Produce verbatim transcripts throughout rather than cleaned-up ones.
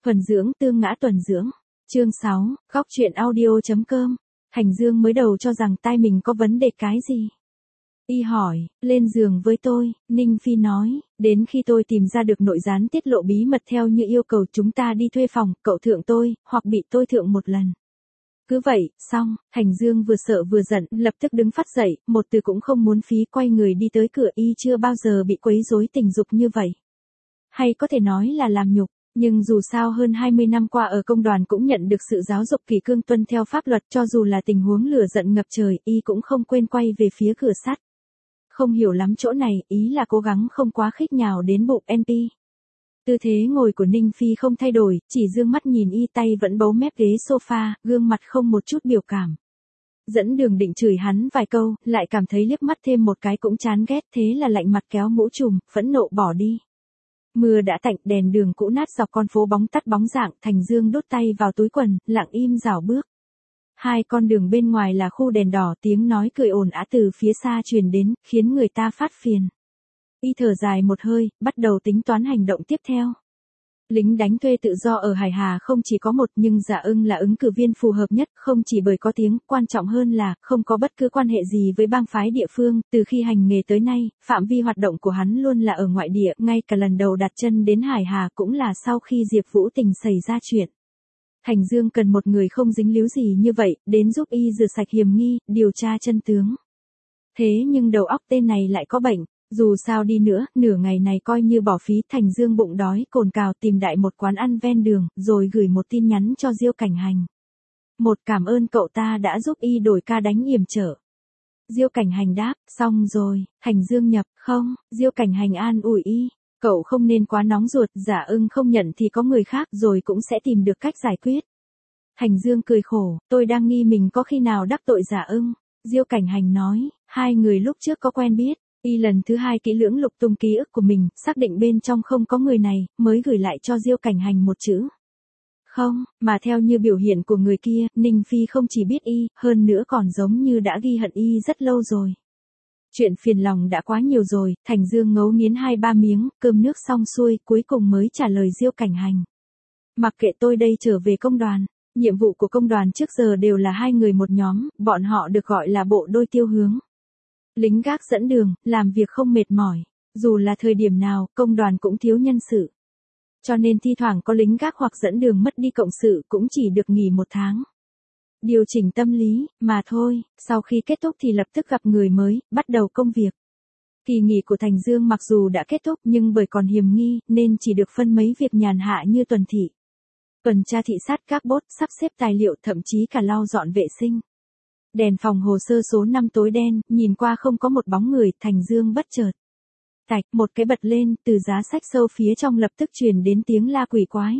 Thuần dưỡng tương ngã tuần dưỡng. Chương sáu, góc truyện audio.com. Hành Dương mới đầu cho rằng tai mình có vấn đề cái gì. Y hỏi, lên giường với tôi, Ninh Phi nói, đến khi tôi tìm ra được nội gián tiết lộ bí mật theo như yêu cầu chúng ta đi thuê phòng, cậu thượng tôi, hoặc bị tôi thượng một lần. Cứ vậy, xong, Hành Dương vừa sợ vừa giận, lập tức đứng phát dậy, một từ cũng không muốn phí quay người đi tới cửa. Y chưa bao giờ bị quấy rối tình dục như vậy. Hay có thể nói là làm nhục. Nhưng dù sao hơn hai mươi năm qua ở công đoàn cũng nhận được sự giáo dục kỷ cương tuân theo pháp luật, cho dù là tình huống lửa giận ngập trời, y cũng không quên quay về phía cửa sắt. Không hiểu lắm chỗ này, ý là cố gắng không quá khích nhào đến bụng en pê. Tư thế ngồi của Ninh Phi không thay đổi, chỉ dương mắt nhìn y, tay vẫn bấu mép ghế sofa, gương mặt không một chút biểu cảm. Dẫn Đường định chửi hắn vài câu, lại cảm thấy liếc mắt thêm một cái cũng chán ghét, thế là lạnh mặt kéo mũ trùm, phẫn nộ bỏ đi. Mưa đã tạnh, đèn đường cũ nát dọc con phố bóng tắt bóng rạng, Thành Dương đút tay vào túi quần, lặng im rảo bước. Hai con đường bên ngoài là khu đèn đỏ, tiếng nói cười ồn ào từ phía xa truyền đến, khiến người ta phát phiền. Y thở dài một hơi, bắt đầu tính toán hành động tiếp theo. Lính đánh thuê tự do ở Hải Hà không chỉ có một, nhưng Dạ Ưng là ứng cử viên phù hợp nhất, không chỉ bởi có tiếng, quan trọng hơn là, không có bất cứ quan hệ gì với bang phái địa phương. Từ khi hành nghề tới nay, phạm vi hoạt động của hắn luôn là ở ngoại địa, ngay cả lần đầu đặt chân đến Hải Hà cũng là sau khi Diệp Vũ Tình xảy ra chuyện. Hành Dương cần một người không dính líu gì như vậy, đến giúp y rửa sạch hiểm nghi, điều tra chân tướng. Thế nhưng đầu óc tên này lại có bệnh. Dù sao đi nữa, nửa ngày này coi như bỏ phí. Thành Dương bụng đói cồn cào tìm đại một quán ăn ven đường, rồi gửi một tin nhắn cho Diêu Cảnh Hành. Một cảm ơn cậu ta đã giúp y đổi ca đánh yểm trở. Diêu Cảnh Hành đáp, xong rồi. Hành Dương nhập, không. Diêu Cảnh Hành an ủi y, cậu không nên quá nóng ruột, Dạ Ưng không nhận thì có người khác rồi cũng sẽ tìm được cách giải quyết. Hành Dương cười khổ, tôi đang nghi mình có khi nào đắc tội Dạ Ưng. Diêu Cảnh Hành nói, hai người lúc trước có quen biết. Y lần thứ hai kỹ lưỡng lục tung ký ức của mình, xác định bên trong không có người này, mới gửi lại cho Diêu Cảnh Hành một chữ. Không, mà theo như biểu hiện của người kia, Ninh Phi không chỉ biết y, hơn nữa còn giống như đã ghi hận y rất lâu rồi. Chuyện phiền lòng đã quá nhiều rồi, Thành Dương ngấu nghiến hai ba miếng, cơm nước xong xuôi, cuối cùng mới trả lời Diêu Cảnh Hành. Mặc kệ, tôi đây trở về công đoàn. Nhiệm vụ của công đoàn trước giờ đều là hai người một nhóm, bọn họ được gọi là bộ đôi tiêu hướng. Lính gác dẫn đường, làm việc không mệt mỏi. Dù là thời điểm nào, công đoàn cũng thiếu nhân sự. Cho nên thi thoảng có lính gác hoặc dẫn đường mất đi cộng sự cũng chỉ được nghỉ một tháng. Điều chỉnh tâm lý, mà thôi, sau khi kết thúc thì lập tức gặp người mới, bắt đầu công việc. Kỳ nghỉ của Thành Dương mặc dù đã kết thúc nhưng bởi còn hiềm nghi, nên chỉ được phân mấy việc nhàn hạ như tuần thị. Tuần tra thị sát các bốt, sắp xếp tài liệu, thậm chí cả lau dọn vệ sinh. Đèn phòng hồ sơ số năm tối đen, nhìn qua không có một bóng người, Thành Dương bất chợt. Tạch, một cái bật lên, từ giá sách sâu phía trong lập tức truyền đến tiếng la quỷ quái.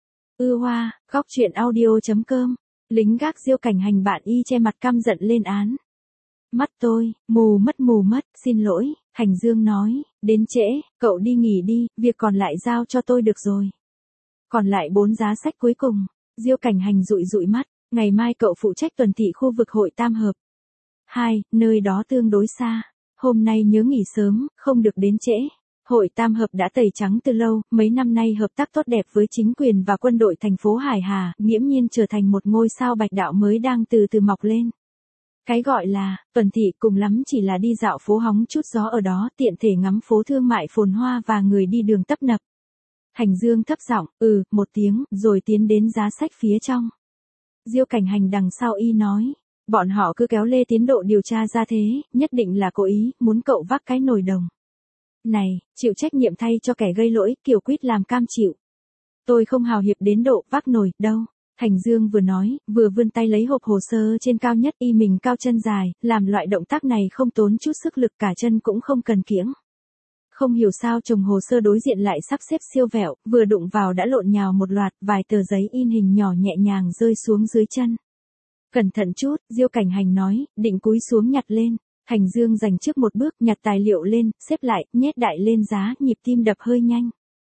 Ư hoa, góc truyện audio.com. Lính gác Diêu Cảnh Hành bạn y che mặt căm giận lên án. Mắt tôi, mù mất mù mất, xin lỗi, Hành Dương nói, đến trễ, cậu đi nghỉ đi, việc còn lại giao cho tôi được rồi. Còn lại bốn giá sách cuối cùng, Diêu Cảnh Hành dụi dụi mắt. Ngày mai cậu phụ trách tuần thị khu vực hội Tam Hợp. Hai, nơi đó tương đối xa. Hôm nay nhớ nghỉ sớm, không được đến trễ. Hội Tam Hợp đã tẩy trắng từ lâu, mấy năm nay hợp tác tốt đẹp với chính quyền và quân đội thành phố Hải Hà, nghiễm nhiên trở thành một ngôi sao bạch đạo mới đang từ từ mọc lên. Cái gọi là, tuần thị cùng lắm chỉ là đi dạo phố hóng chút gió ở đó, tiện thể ngắm phố thương mại phồn hoa và người đi đường tấp nập. Hành Dương thấp giọng, ừ, một tiếng, rồi tiến đến giá sách phía trong. Diêu Cảnh Hành đằng sau y nói, bọn họ cứ kéo lê tiến độ điều tra ra thế, nhất định là cố ý, muốn cậu vác cái nồi đồng. Này, chịu trách nhiệm thay cho kẻ gây lỗi, kiều quýt làm cam chịu. Tôi không hào hiệp đến độ vác nồi, đâu. Hành Dương vừa nói, vừa vươn tay lấy hộp hồ sơ trên cao nhất, y mình cao chân dài, làm loại động tác này không tốn chút sức lực, cả chân cũng không cần kiễng. Không hiểu sao chồng hồ sơ đối diện lại sắp xếp siêu vẹo, vừa đụng vào đã lộn nhào một loạt, vài tờ giấy in hình nhỏ nhẹ nhàng rơi xuống dưới chân. Cẩn thận chút, Diêu Cảnh Hành nói, định cúi xuống nhặt lên. Hành Dương giành trước một bước, nhặt tài liệu lên, xếp lại, nhét đại lên giá, nhịp tim đập hơi nhanh.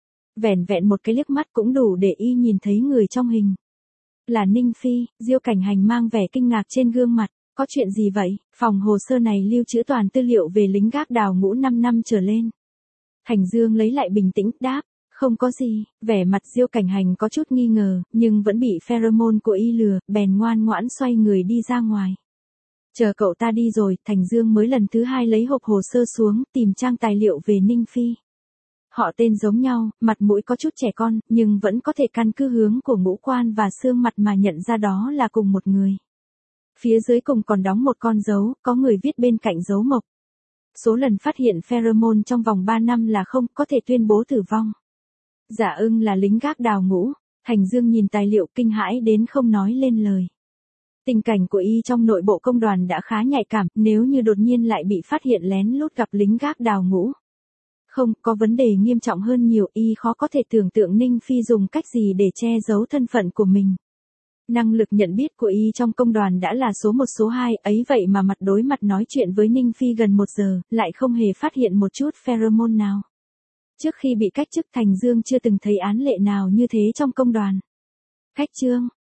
Vẻn vẹn một cái liếc mắt cũng đủ để y nhìn thấy người trong hình. Là Ninh Phi. Diêu Cảnh Hành mang vẻ kinh ngạc trên gương mặt. Có chuyện gì vậy? Phòng hồ sơ này lưu trữ toàn tư liệu về lính gác đào ngũ năm năm trở lên. Thành Dương lấy lại bình tĩnh, đáp, Không có gì, vẻ mặt Diêu Cảnh Hành có chút nghi ngờ, nhưng vẫn bị pheromone của y lừa, bèn ngoan ngoãn xoay người đi ra ngoài. Chờ cậu ta đi rồi, Thành Dương mới lần thứ hai lấy hộp hồ sơ xuống, tìm trang tài liệu về Ninh Phi. Họ tên giống nhau, mặt mũi có chút trẻ con, nhưng vẫn có thể căn cứ hướng của ngũ quan và xương mặt mà nhận ra đó là cùng một người. Phía dưới cùng còn đóng một con dấu, có người viết bên cạnh dấu mộc. Số lần phát hiện pheromone trong vòng ba năm là không, có thể tuyên bố tử vong. Giả Ưng là lính gác đào ngũ, Thành Dương nhìn tài liệu kinh hãi đến không nói lên lời. Tình cảnh của y trong nội bộ công đoàn đã khá nhạy cảm, nếu như đột nhiên lại bị phát hiện lén lút gặp lính gác đào ngũ. Không, có vấn đề nghiêm trọng hơn nhiều, y khó có thể tưởng tượng Ninh Phi dùng cách gì để che giấu thân phận của mình. Năng lực nhận biết của y trong công đoàn đã là số một số hai, ấy vậy mà mặt đối mặt nói chuyện với Ninh Phi gần một giờ, lại không hề phát hiện một chút pheromone nào. Trước khi bị cách chức Thành Dương chưa từng thấy án lệ nào như thế trong công đoàn. Cách chương,